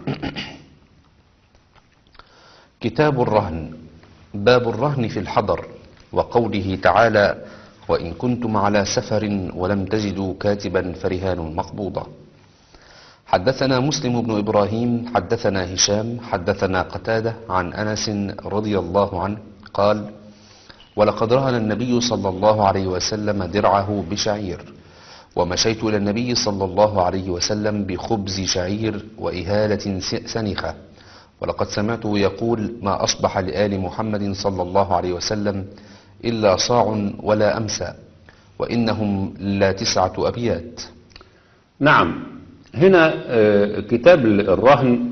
كتاب الرهن. باب الرهن في الحضر، وقوله تعالى: وإن كنتم على سفر ولم تجدوا كاتبا فرهان مقبوضة. حدثنا مسلم بن إبراهيم حدثنا هشام حدثنا قتادة عن أنس رضي الله عنه قال: ولقد رهن النبي صلى الله عليه وسلم درعه بشعير، ومشيت إلى النبي صلى الله عليه وسلم بخبز شعير وإهالة سنخة، ولقد سمعته يقول: ما أصبح لآل محمد صلى الله عليه وسلم إلا صاع ولا أمسى، وإنهم لا تسعة أبيات. نعم. هنا كتاب الرهن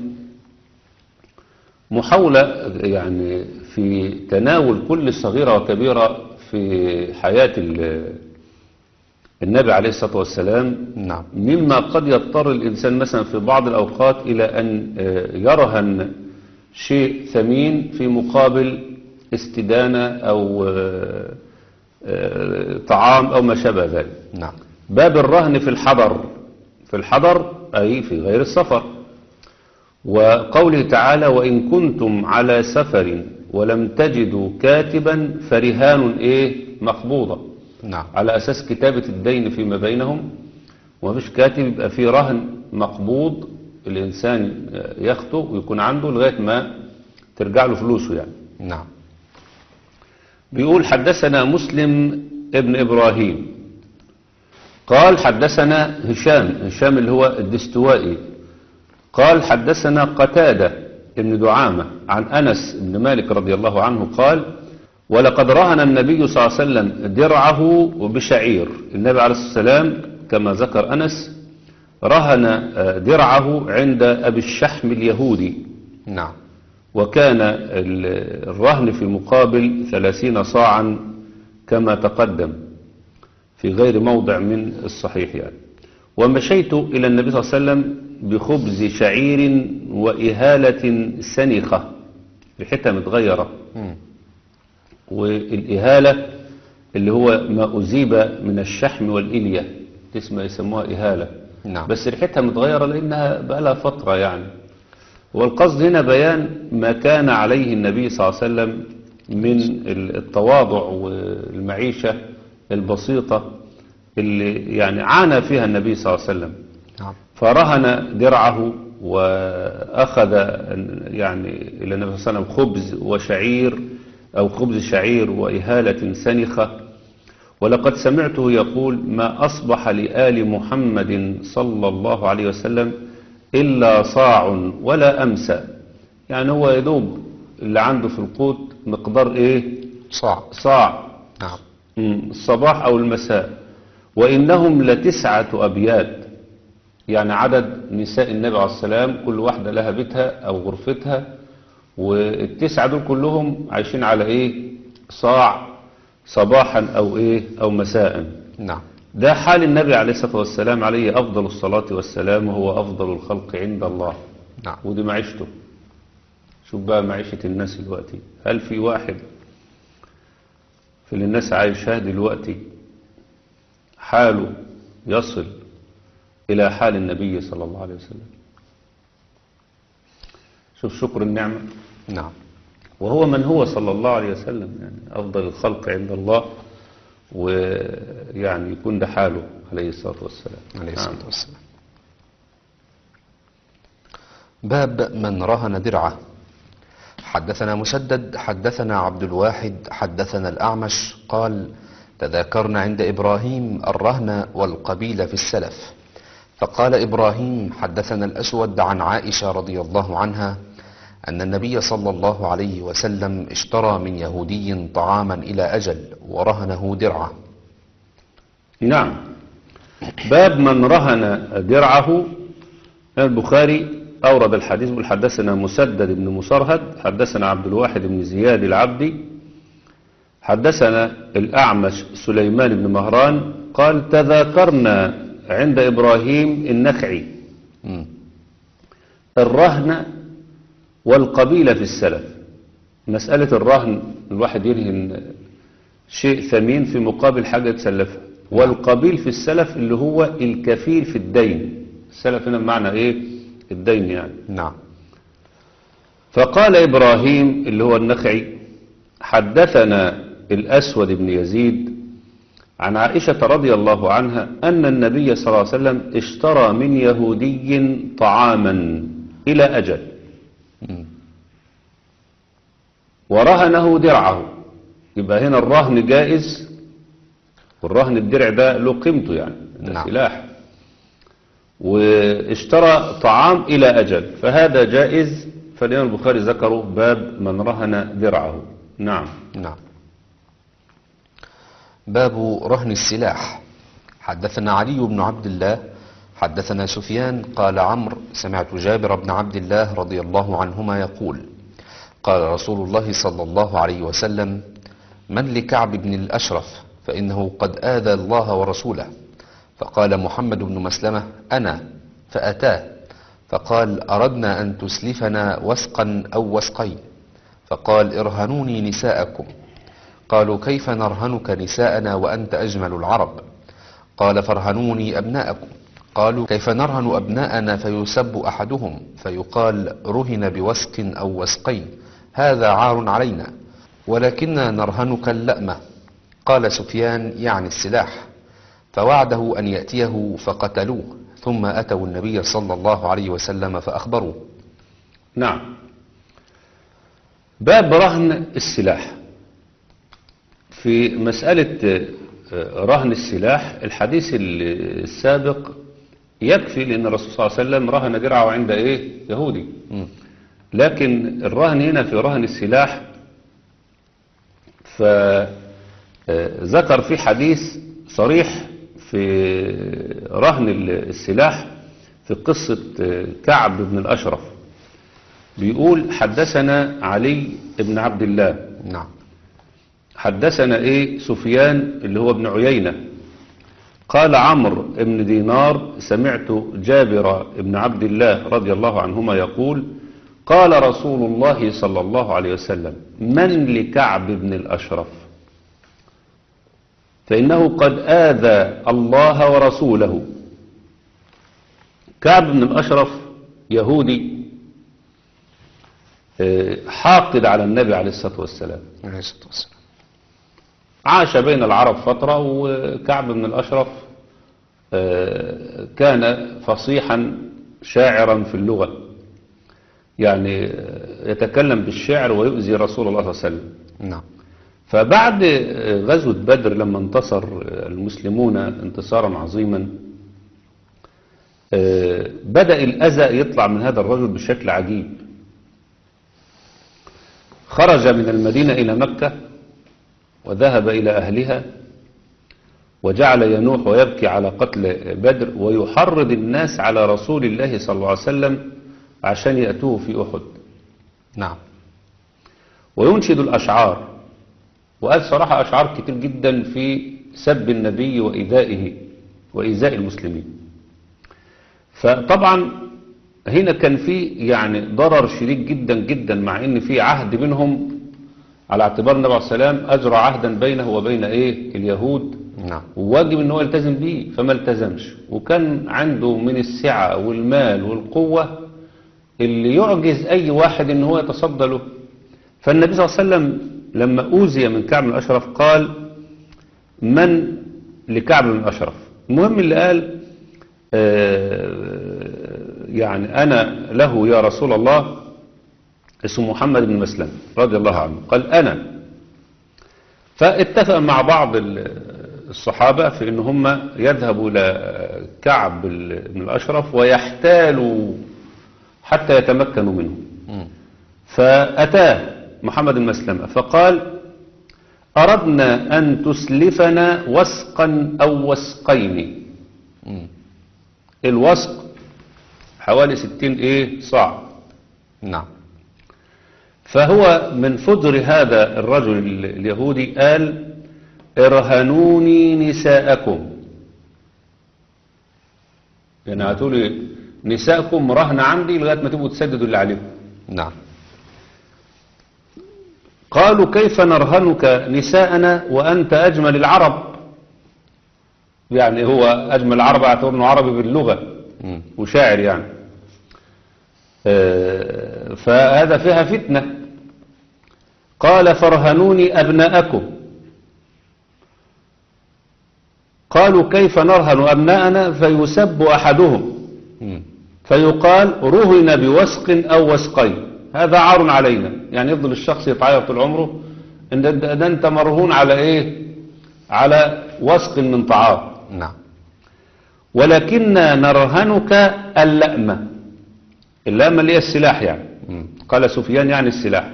محاولة يعني في تناول كل صغيرة وكبيرة في حياة النبي عليه الصلاة والسلام. نعم. مما قد يضطر الإنسان مثلا في بعض الأوقات إلى أن يرهن شيء ثمين في مقابل استدانة أو طعام أو ما شابه ذلك. نعم. باب الرهن في الحضر. في الحضر أي في غير السفر. وقوله تعالى: وإن كنتم على سفر ولم تجدوا كاتبا فرهان إيه مقبوضة. نعم. على أساس كتابة الدين فيما بينهم، ومفيش كاتب يبقى فيه رهن مقبوض الإنسان ياخده ويكون عنده لغاية ما ترجع له فلوسه يعني. نعم. بيقول: حدثنا مسلم ابن إبراهيم قال حدثنا هشام هشام اللي هو الدستوائي قال حدثنا قتادة ابن دعامة عن أنس بن مالك رضي الله عنه قال: ولقد رهن النبي صلى الله عليه وسلم درعه بشعير. النبي عليه الصلاة والسلام كما ذكر أنس رهن درعه عند أبي الشحم اليهودي. نعم. وكان الرهن في مقابل ثلاثين صاعا كما تقدم في غير موضع من الصحيح يعني. ومشيت إلى النبي صلى الله عليه وسلم بخبز شعير وإهالة سنخة، ريحتها متغيرة. مم. والإهالة اللي هو ما أزيب من الشحم والإلية تسمى يسموها إهالة. نعم. بس ريحتها متغيرة لأنها بقى لها فترة يعني. والقصد هنا بيان ما كان عليه النبي صلى الله عليه وسلم من التواضع والمعيشة البسيطة اللي يعني عانى فيها النبي صلى الله عليه وسلم. نعم. فرهن درعه وأخذ يعني إلى النبي صلى الله عليه وسلم خبز وشعير أو خبز شعير وإهالة سنخة. ولقد سمعته يقول: ما أصبح لآل محمد صلى الله عليه وسلم إلا صاع ولا أمسى. يعني هو يدوب اللي عنده في القوت مقدار إيه؟ صاع. صاع. نعم. الصباح أو المساء. وإنهم لتسعة أبيات، يعني عدد نساء النبي عليه السلام كل واحدة لها بيتها أو غرفتها، والتسعة دول كلهم عايشين على إيه؟ صاع صباحا أو إيه أو مساء. نعم. ده حال النبي عليه الصلاة والسلام، عليه أفضل الصلاة والسلام، وهو أفضل الخلق عند الله. نعم. ودي معيشته. شوف بقى معيشة الناس دلوقتي، هل في واحد في اللي الناس عايشاه دلوقتي حاله يصل إلى حال النبي صلى الله عليه وسلم؟ شوف شكر النعمة. نعم. وهو من هو صلى الله عليه وسلم، يعني أفضل الخلق عند الله، ويعني يكون ده حاله عليه الصلاة والسلام. عليه الصلاة والسلام. باب من رهن درعه. حدثنا مسدد حدثنا عبد الواحد حدثنا الأعمش قال تذاكرنا عند إبراهيم الرهن والقبيل في السلف، فقال إبراهيم حدثنا الأسود عن عائشة رضي الله عنها أن النبي صلى الله عليه وسلم اشترى من يهودي طعاما إلى أجل ورهنه درعه. نعم. باب من رهن درعه. البخاري أورد الحديث بل حدثنا مسدد بن مسرهد حدثنا عبد الواحد بن زياد العبدي حدثنا الأعمش سليمان بن مهران قال تذاكرنا عند إبراهيم النخعي م. الرهن والقبيلة في السلف. مسألة الرهن الواحد يرهن شيء ثمين في مقابل حاجة تسلفها، والقبيل في السلف اللي هو الكفيل في الدين. السلف هنا بمعنى ايه؟ الدين يعني. نعم. فقال إبراهيم اللي هو النخعي حدثنا الأسود بن يزيد عن عائشة رضي الله عنها أن النبي صلى الله عليه وسلم اشترى من يهودي طعاما إلى أجل م. ورهنه درعه. يبقى هنا الرهن جائز، والرهن الدرع ده له قيمته يعني، ده نعم. سلاح، واشترى طعام إلى أجل، فهذا جائز. فالإمام البخاري ذكره باب من رهن درعه. نعم. نعم. باب رهن السلاح. حدثنا علي بن عبد الله حدثنا سفيان قال عمرو سمعت جابر بن عبد الله رضي الله عنهما يقول قال رسول الله صلى الله عليه وسلم من لكعب بن الأشرف فإنه قد آذى الله ورسوله. فقال محمد بن مسلمة أنا، فأتاه فقال أردنا أن تسلفنا وسقا أو وسقين، فقال ارهنوني نساءكم. قالوا كيف نرهنك نساءنا وأنت أجمل العرب؟ قال فارهنوني أبناءكم. قالوا كيف نرهن أبناءنا فيسب أحدهم فيقال رهن بوسق أو وسقين، هذا عار علينا، ولكننا نرهنك اللأمة. قال سفيان يعني السلاح، فوعده أن يأتيه فقتلوه، ثم أتوا النبي صلى الله عليه وسلم فأخبروه. نعم. باب رهن السلاح. في مسألة رهن السلاح الحديث السابق يكفي، لأن الرسول صلى الله عليه وسلم رهن درعه عند إيه؟ يهودي. م. لكن الرهن هنا في رهن السلاح فذكر في حديث صريح في رهن السلاح في قصة كعب بن الأشرف. بيقول حدثنا علي بن عبد الله. نعم. حدثنا ايه سفيان اللي هو ابن عيينة قال عمرو بن دينار سمعت جابر بن عبد الله رضي الله عنهما يقول قال رسول الله صلى الله عليه وسلم من لكعب بن الأشرف فإنه قد آذى الله ورسوله. كعب بن الأشرف يهودي حاقد على النبي عليه الصلاة والسلام. عليه الصلاة والسلام. عاش بين العرب فترة، وكعب بن الأشرف كان فصيحا شاعرا في اللغة، يعني يتكلم بالشعر ويؤذي رسول الله صلى الله عليه وسلم. نعم. فبعد غزوة بدر لما انتصر المسلمون انتصارا عظيما بدأ الأذى يطلع من هذا الرجل بشكل عجيب. خرج من المدينة إلى مكة وذهب إلى أهلها وجعل ينوح ويبكي على قتل بدر ويحرض الناس على رسول الله صلى الله عليه وسلم عشان يأتوه في أحد. نعم. وينشد الأشعار وقال صراحة أشعار كتير جدا في سب النبي وإيذائه وإيذاء المسلمين. فطبعا هنا كان في يعني ضرر شديد جدا جدا، مع ان في عهد بينهم على اعتبار النبي عليه السلام أجرى عهدا بينه وبين إيه اليهود، نعم. وواجب ان هو يلتزم بيه، فما التزمش، وكان عنده من السعة والمال والقوة اللي يعجز أي واحد ان هو يتصدى له. فالنبي صلى الله عليه وسلم لما أوذي من كعب بن الأشرف قال من لكعب بن الأشرف، المهم اللي قال آه يعني أنا له يا رسول الله، اسمه محمد بن مسلم رضي الله عنه، قال أنا. فاتفق مع بعض الصحابة في ان هم يذهبوا إلى كعب بن الأشرف ويحتالوا حتى يتمكنوا منه. فأتاه محمد بن مسلم فقال أردنا أن تسلفنا وسقا أو وسقين. الوسق حوالي ستين إيه صاع. نعم. فهو من فجر هذا الرجل اليهودي قال ارهنوني نساءكم، يعني هاتولي نساءكم رهن عندي لغاية ما تبقوا تسددوا اللي عليكم. نعم. قالوا كيف نرهنك نساءنا وأنت أجمل العرب، يعني هو أجمل العرب اعتبر انه عربي باللغة م. وشاعر يعني. فهذا فيها فتنة. قال فرهنوني أبناءكم. قالوا كيف نرهن أبناءنا فيسب أحدهم فيقال رهن بوسق أو وسقين، هذا عار علينا، يعني يفضل الشخص يتعيط طول عمره ان ده انت مرهون على ايه، على وسق من طعام. نعم. ولكننا نرهنك اللأمة، اللأمة اللي هي السلاح يعني. م. قال سفيان يعني السلاح.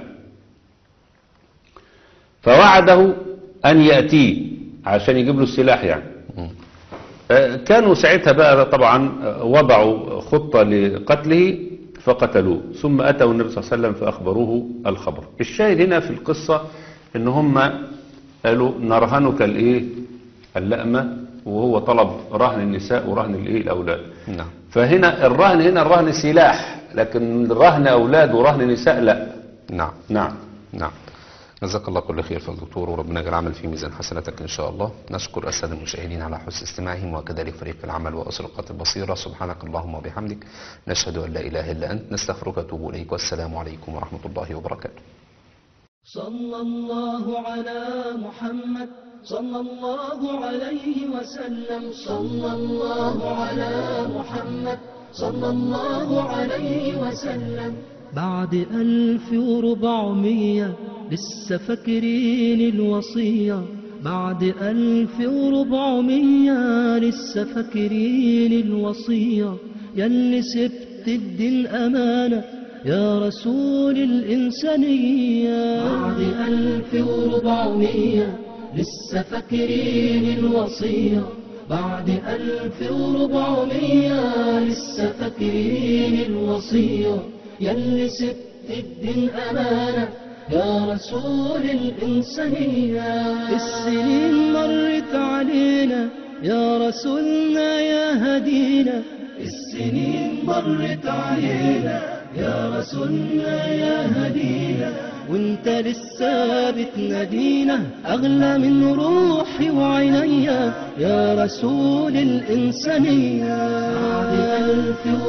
فوعده أن يأتيه عشان يجيب له السلاح يعني. م. كانوا ساعتها بقى طبعا وضعوا خطة لقتله فقتلوه، ثم أتوا النبي صلى الله عليه وسلم فأخبروه الخبر. الشاهد هنا في القصة إن هم قالوا نرهنك الإيه اللأمة، وهو طلب رهن النساء ورهن الإيه الأولاد. نعم. فهنا الرهن هنا الرهن سلاح، لكن رهن أولاد ورهن نساء لا. نعم. نعم. نعم. جزاك الله كل خير فضل الدكتور، وربنا يجعل العمل في ميزان حسناتك إن شاء الله. نشكر السادة المشاهدين على حسن استماعهم، وكذلك فريق العمل وأسرقة البصيرة. سبحانك اللهم وبحمدك، نشهد أن لا إله إلا أنت، نستغفرك ونتوب إليك، والسلام عليكم ورحمة الله وبركاته. صلى الله على محمد صلى الله عليه وسلم، صلى الله على محمد صلى الله عليه وسلم. بعد ألف وربعمية لسه فاكرين الوصية، بعد ألف وربعمية لسه فاكرين الوصية، ياللي سبت الدين أمانة يا رسول الإنسانية. بعد ألف وربعمية لسه فاكرين الوصية، بعد ألف وربعمية لسه فاكرين الوصية، ياللي سبت الدين أمانة يا رسول الإنسانية. السنين مرت علينا يا رسولنا يا هدينا، السنين مرت علينا يا رسولنا يا هدينا، وانت لسه بتنادينا أغلى من روحي وعينيا يا رسول الإنسانية. بعد ألف